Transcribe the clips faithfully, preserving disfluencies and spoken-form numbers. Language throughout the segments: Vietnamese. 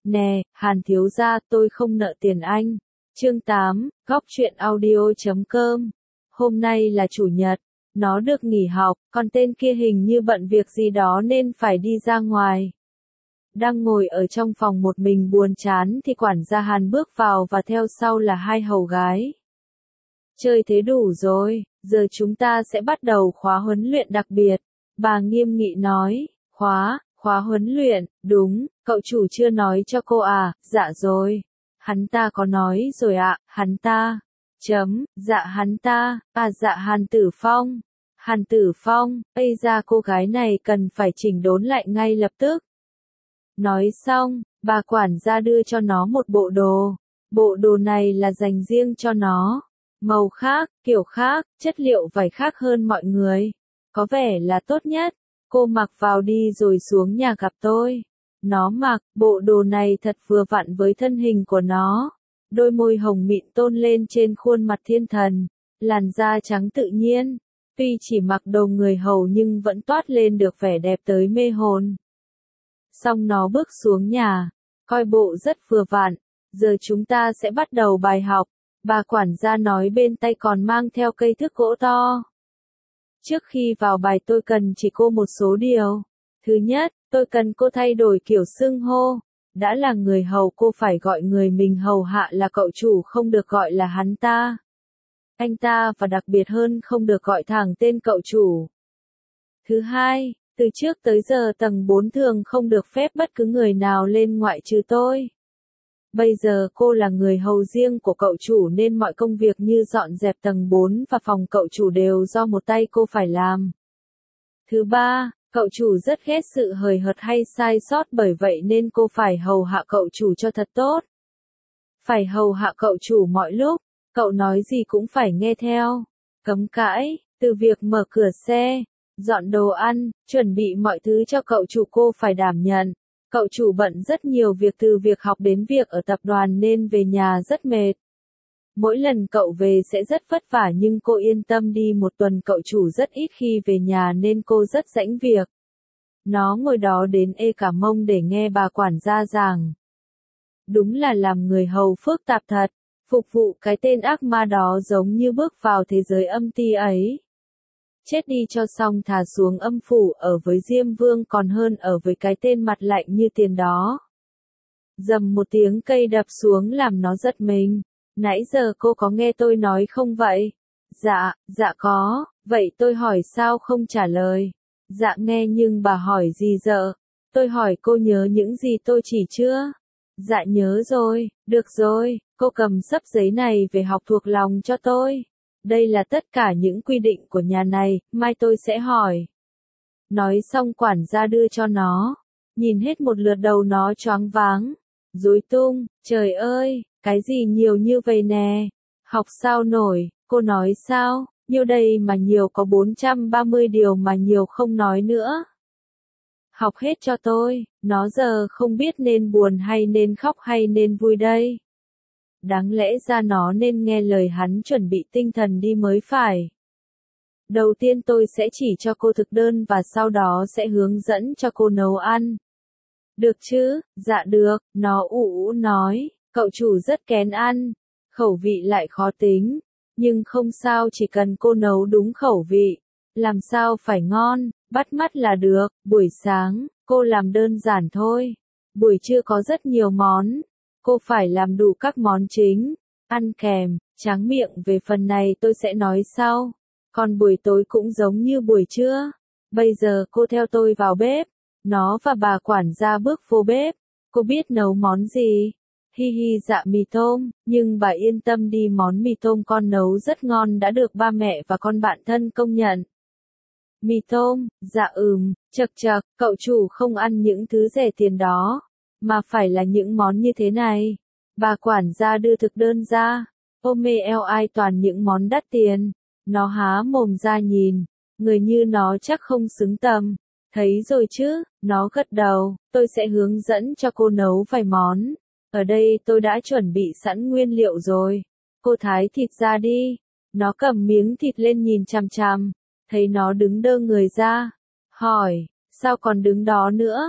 Nè, Hàn thiếu gia, tôi không nợ tiền anh. Chương tám, góc truyện audio chấm com. Hôm nay là chủ nhật, nó được nghỉ học, còn tên kia hình như bận việc gì đó nên phải đi ra ngoài. Đang ngồi ở trong phòng một mình buồn chán thì quản gia Hàn bước vào và theo sau là hai hầu gái. Chơi thế đủ rồi, giờ chúng ta sẽ bắt đầu khóa huấn luyện đặc biệt. Bà nghiêm nghị nói, khóa, khóa huấn luyện, đúng, cậu chủ chưa nói cho cô à, dạ rồi. Hắn ta có nói rồi ạ, à, hắn ta. Chấm, dạ hắn ta, à dạ Hàn Tử Phong. Hàn Tử Phong, ây ra cô gái này cần phải chỉnh đốn lại ngay lập tức. Nói xong, bà quản gia đưa cho nó một bộ đồ. Bộ đồ này là dành riêng cho nó. Màu khác, kiểu khác, chất liệu vải khác hơn mọi người. Có vẻ là tốt nhất. Cô mặc vào đi rồi xuống nhà gặp tôi. Nó mặc, bộ đồ này thật vừa vặn với thân hình của nó. Đôi môi hồng mịn tôn lên trên khuôn mặt thiên thần. Làn da trắng tự nhiên. Tuy chỉ mặc đồ người hầu nhưng vẫn toát lên được vẻ đẹp tới mê hồn. Xong nó bước xuống nhà. Coi bộ rất vừa vặn. Giờ chúng ta sẽ bắt đầu bài học. Bà quản gia nói bên tay còn mang theo cây thước gỗ to. Trước khi vào bài tôi cần chỉ cô một số điều. Thứ nhất, tôi cần cô thay đổi kiểu xưng hô. Đã là người hầu cô phải gọi người mình hầu hạ là cậu chủ, không được gọi là hắn ta. Anh ta, và đặc biệt hơn không được gọi thẳng tên cậu chủ. Thứ hai, từ trước tới giờ tầng bốn thường không được phép bất cứ người nào lên ngoại trừ tôi. Bây giờ cô là người hầu riêng của cậu chủ nên mọi công việc như dọn dẹp tầng bốn và phòng cậu chủ đều do một tay cô phải làm. Thứ ba, cậu chủ rất ghét sự hời hợt hay sai sót, bởi vậy nên cô phải hầu hạ cậu chủ cho thật tốt. Phải hầu hạ cậu chủ mọi lúc, cậu nói gì cũng phải nghe theo. Cấm cãi, từ việc mở cửa xe, dọn đồ ăn, chuẩn bị mọi thứ cho cậu chủ cô phải đảm nhận. Cậu chủ bận rất nhiều việc, từ việc học đến việc ở tập đoàn nên về nhà rất mệt. Mỗi lần cậu về sẽ rất vất vả nhưng cô yên tâm đi, một tuần cậu chủ rất ít khi về nhà nên cô rất rảnh việc. Nó ngồi đó đến ê cả mông để nghe bà quản gia giảng. Đúng là làm người hầu phức tạp thật, phục vụ cái tên ác ma đó giống như bước vào thế giới âm ti ấy. Chết đi cho xong, thà xuống âm phủ ở với Diêm Vương còn hơn ở với cái tên mặt lạnh như tiền đó. Dầm một tiếng cây đập xuống làm nó giật mình. Nãy giờ cô có nghe tôi nói không vậy? Dạ, dạ có, vậy tôi hỏi sao không trả lời? Dạ nghe nhưng bà hỏi gì giờ? Tôi hỏi cô nhớ những gì tôi chỉ chưa? Dạ nhớ rồi, được rồi, cô cầm xấp giấy này về học thuộc lòng cho tôi. Đây là tất cả những quy định của nhà này, mai tôi sẽ hỏi. Nói xong quản gia đưa cho nó. Nhìn hết một lượt đầu nó choáng váng. Rối tung, trời ơi, cái gì nhiều như vậy nè. Học sao nổi, cô nói sao, nhiêu đây mà nhiều, có bốn trăm ba mươi điều mà nhiều không nói nữa. Học hết cho tôi, nó giờ không biết nên buồn hay nên khóc hay nên vui đây. Đáng lẽ ra nó nên nghe lời hắn, chuẩn bị tinh thần đi mới phải. Đầu tiên tôi sẽ chỉ cho cô thực đơn và sau đó sẽ hướng dẫn cho cô nấu ăn. Được chứ? Dạ được, nó ủ ủ nói, cậu chủ rất kén ăn, khẩu vị lại khó tính. Nhưng không sao, chỉ cần cô nấu đúng khẩu vị, làm sao phải ngon, bắt mắt là được. Buổi sáng, cô làm đơn giản thôi. Buổi trưa có rất nhiều món. Cô phải làm đủ các món chính, ăn kèm, tráng miệng về phần này tôi sẽ nói sau. Còn buổi tối cũng giống như buổi trưa. Bây giờ cô theo tôi vào bếp. Nó và bà quản gia bước vô bếp. Cô biết nấu món gì? Hi hi, dạ mì tôm, nhưng bà yên tâm đi, món mì tôm con nấu rất ngon, đã được ba mẹ và con bạn thân công nhận. Mì tôm, dạ ừm, chậc chậc, cậu chủ không ăn những thứ rẻ tiền đó. Mà phải là những món như thế này. Bà quản gia đưa thực đơn ra. Ôm mê eo ai toàn những món đắt tiền. Nó há mồm ra nhìn. Người như nó chắc không xứng tầm. Thấy rồi chứ, nó gật đầu. Tôi sẽ hướng dẫn cho cô nấu vài món. Ở đây tôi đã chuẩn bị sẵn nguyên liệu rồi. Cô thái thịt ra đi. Nó cầm miếng thịt lên nhìn chằm chằm. Thấy nó đứng đơ người ra. Hỏi, sao còn đứng đó nữa?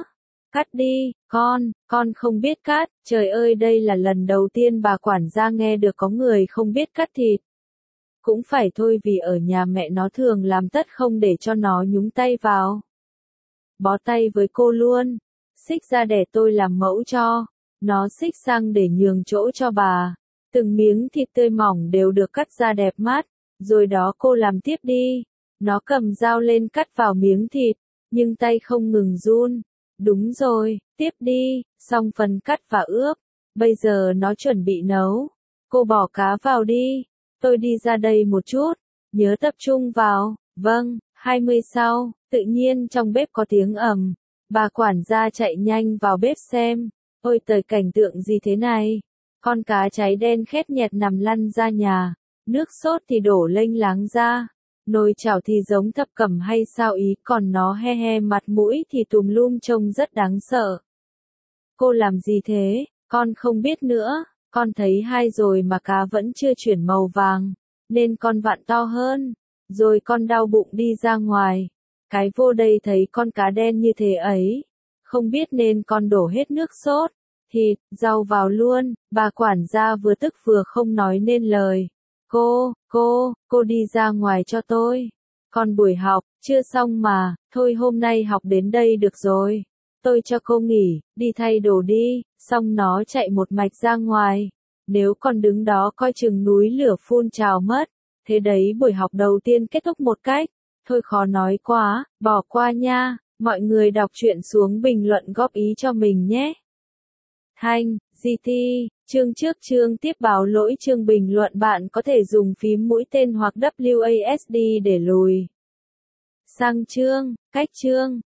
Cắt đi, con, con không biết cắt, trời ơi đây là lần đầu tiên bà quản gia nghe được có người không biết cắt thịt. Cũng phải thôi vì ở nhà mẹ nó thường làm tất không để cho nó nhúng tay vào. Bó tay với cô luôn, xích ra để tôi làm mẫu cho, nó xích sang để nhường chỗ cho bà. Từng miếng thịt tươi mỏng đều được cắt ra đẹp mắt, rồi đó cô làm tiếp đi. Nó cầm dao lên cắt vào miếng thịt, nhưng tay không ngừng run. Đúng rồi, tiếp đi, xong phần cắt và ướp. Bây giờ nó chuẩn bị nấu. Cô bỏ cá vào đi. Tôi đi ra đây một chút. Nhớ tập trung vào. Vâng, hai mươi sau, tự nhiên trong bếp có tiếng ầm. Bà quản gia chạy nhanh vào bếp xem. Ôi trời cảnh tượng gì thế này? Con cá cháy đen khét nhẹt nằm lăn ra nhà. Nước sốt thì đổ lênh láng ra. Nồi chảo thì giống thập cẩm hay sao ý, còn nó he he mặt mũi thì tùm lum trông rất đáng sợ. Cô làm gì thế? Con không biết nữa, con thấy hai rồi mà cá vẫn chưa chuyển màu vàng, nên con vặn to hơn, rồi con đau bụng đi ra ngoài. Cái vô đây thấy con cá đen như thế ấy, không biết nên con đổ hết nước sốt, thịt, rau vào luôn, bà quản gia vừa tức vừa không nói nên lời. Cô, cô, cô đi ra ngoài cho tôi. Con buổi học, chưa xong mà, thôi hôm nay học đến đây được rồi. Tôi cho cô nghỉ, đi thay đồ đi, xong nó chạy một mạch ra ngoài. Nếu con đứng đó coi chừng núi lửa phun trào mất. Thế đấy buổi học đầu tiên kết thúc một cách. Thôi khó nói quá, bỏ qua nha. Mọi người đọc truyện xuống bình luận góp ý cho mình nhé. Thanh, giê tê, chương trước chương tiếp báo lỗi chương bình luận bạn có thể dùng phím mũi tên hoặc W A S D để lùi sang chương, cách chương.